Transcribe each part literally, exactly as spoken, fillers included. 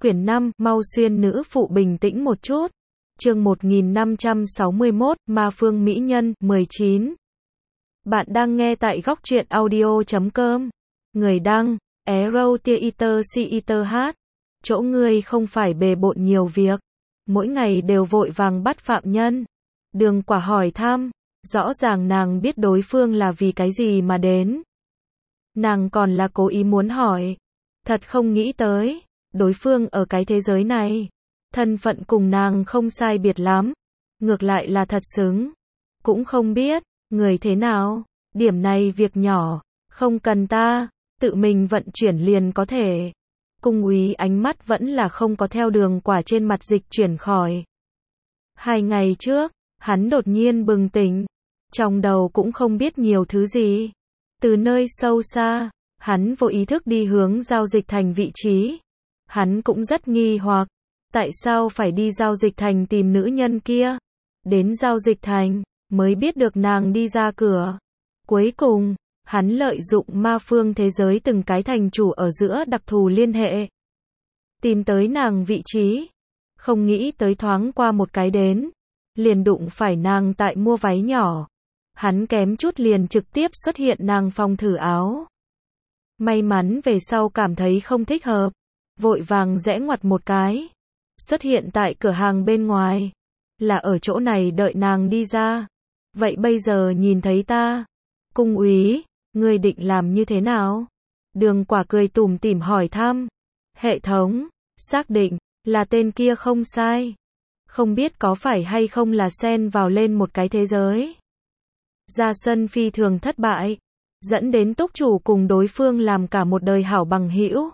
Quyển năm, mau xuyên nữ phụ bình tĩnh một chút. Chương một nghìn năm trăm sáu mươi mốt, Ma Phương Mỹ Nhân, mười chín. Bạn đang nghe tại góc truyện audio chấm com. Người đăng, Arrow Theater Theater hát. Chỗ ngươi không phải bề bộn nhiều việc. Mỗi ngày đều vội vàng bắt phạm nhân. Đường Quả hỏi thăm. Rõ ràng nàng biết đối phương là vì cái gì mà đến. Nàng còn là cố ý muốn hỏi. Thật không nghĩ tới. Đối phương ở cái thế giới này. Thân phận cùng nàng không sai biệt lắm. Ngược lại là thật xứng. Cũng không biết, người thế nào. Điểm này việc nhỏ. Không cần ta. Tự mình vận chuyển liền có thể. Cung úy ánh mắt vẫn là không có theo Đường Quả trên mặt dịch chuyển khỏi. Hai ngày trước, hắn đột nhiên bừng tỉnh. Trong đầu cũng không biết nhiều thứ gì. Từ nơi sâu xa, hắn vô ý thức đi hướng giao dịch thành vị trí. Hắn cũng rất nghi hoặc. Tại sao phải đi giao dịch thành tìm nữ nhân kia? Đến giao dịch thành, mới biết được nàng đi ra cửa. Cuối cùng, hắn lợi dụng ma phương thế giới từng cái thành chủ ở giữa đặc thù liên hệ. Tìm tới nàng vị trí. Không nghĩ tới thoáng qua một cái đến. Liền đụng phải nàng tại mua váy nhỏ. Hắn kém chút liền trực tiếp xuất hiện nàng phòng thử áo. May mắn về sau cảm thấy không thích hợp. Vội vàng rẽ ngoặt một cái. Xuất hiện tại cửa hàng bên ngoài. Là ở chỗ này đợi nàng đi ra. Vậy bây giờ nhìn thấy ta. Cung úy, ngươi định làm như thế nào? Đường Quả cười tủm tỉm hỏi thăm. Hệ thống, xác định, là tên kia không sai. Không biết có phải hay không là xen vào lên một cái thế giới. Ra sân phi thường thất bại. Dẫn đến túc chủ cùng đối phương làm cả một đời hảo bằng hữu.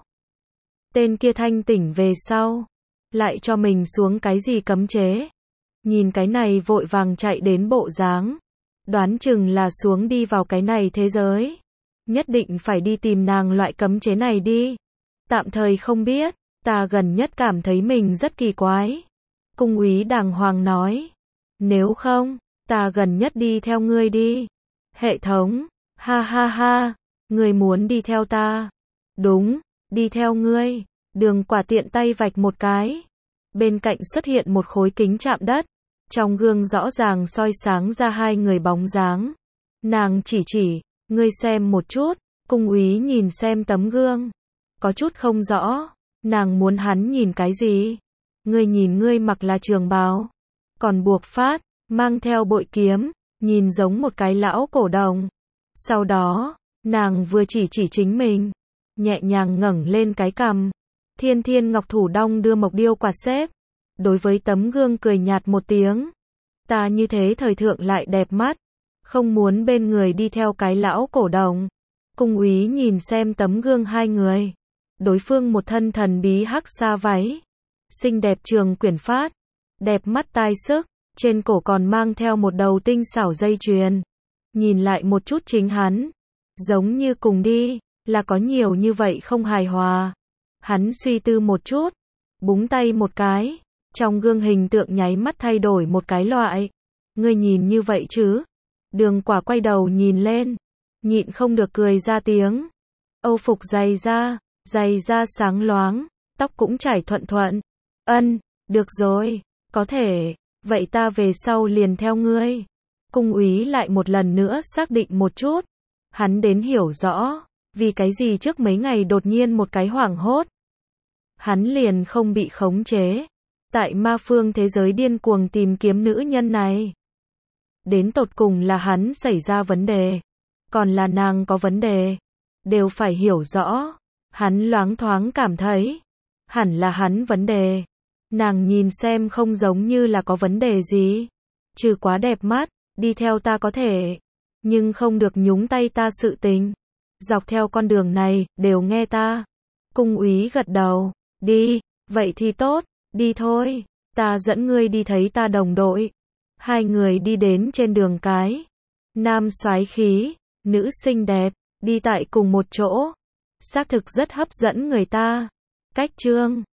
Tên kia thanh tỉnh về sau. Lại cho mình xuống cái gì cấm chế. Nhìn cái này vội vàng chạy đến bộ dáng. Đoán chừng là xuống đi vào cái này thế giới. Nhất định phải đi tìm nàng loại cấm chế này đi. Tạm thời không biết. Ta gần nhất cảm thấy mình rất kỳ quái. Cung úy đàng hoàng nói. Nếu không, ta gần nhất đi theo ngươi đi. Hệ thống, ha ha ha. Ngươi muốn đi theo ta. Đúng, đi theo ngươi. Đường Quả tiện tay vạch một cái. Bên cạnh xuất hiện một khối kính chạm đất. Trong gương rõ ràng soi sáng ra hai người bóng dáng. Nàng chỉ chỉ, ngươi xem một chút. Cung úy nhìn xem tấm gương. Có chút không rõ. Nàng muốn hắn nhìn cái gì? Ngươi nhìn ngươi mặc là trường bào. Còn buộc phát, mang theo bội kiếm. Nhìn giống một cái lão cổ đồng. Sau đó, nàng vừa chỉ chỉ chính mình. Nhẹ nhàng ngẩng lên cái cằm. Thiên Thiên Ngọc Thủ đong đưa mộc điêu quạt xếp. Đối với tấm gương cười nhạt một tiếng. Ta như thế thời thượng lại đẹp mắt. Không muốn bên người đi theo cái lão cổ đồng. Cung úy nhìn xem tấm gương hai người. Đối phương một thân thần bí hắc sa váy. Xinh đẹp trường quyển phát. Đẹp mắt tai sức. Trên cổ còn mang theo một đầu tinh xảo dây chuyền. Nhìn lại một chút chính hắn. Giống như cùng đi. Là có nhiều như vậy không hài hòa. Hắn suy tư một chút. Búng tay một cái. Trong gương hình tượng nháy mắt thay đổi một cái loại. Ngươi nhìn như vậy chứ? Đường Quả quay đầu nhìn lên. Nhịn không được cười ra tiếng. Âu phục dày da. Dày da sáng loáng. Tóc cũng chải thuận thuận. Ân, được rồi. Có thể. Vậy ta về sau liền theo ngươi. Cung úy lại một lần nữa xác định một chút. Hắn đến hiểu rõ. Vì cái gì trước mấy ngày đột nhiên một cái hoảng hốt. Hắn liền không bị khống chế. Tại ma phương thế giới điên cuồng tìm kiếm nữ nhân này. Đến tột cùng là hắn xảy ra vấn đề. Còn là nàng có vấn đề. Đều phải hiểu rõ. Hắn loáng thoáng cảm thấy. Hẳn là hắn vấn đề. Nàng nhìn xem không giống như là có vấn đề gì. Trừ quá đẹp mắt. Đi theo ta có thể. Nhưng không được nhúng tay ta sự tình. Dọc theo con đường này, đều nghe ta. Cung úy gật đầu. Đi, vậy thì tốt, đi thôi. Ta dẫn ngươi đi thấy ta đồng đội. Hai người đi đến trên đường cái. Nam soái khí, nữ xinh đẹp, đi tại cùng một chỗ. Xác thực rất hấp dẫn người ta. Cách chương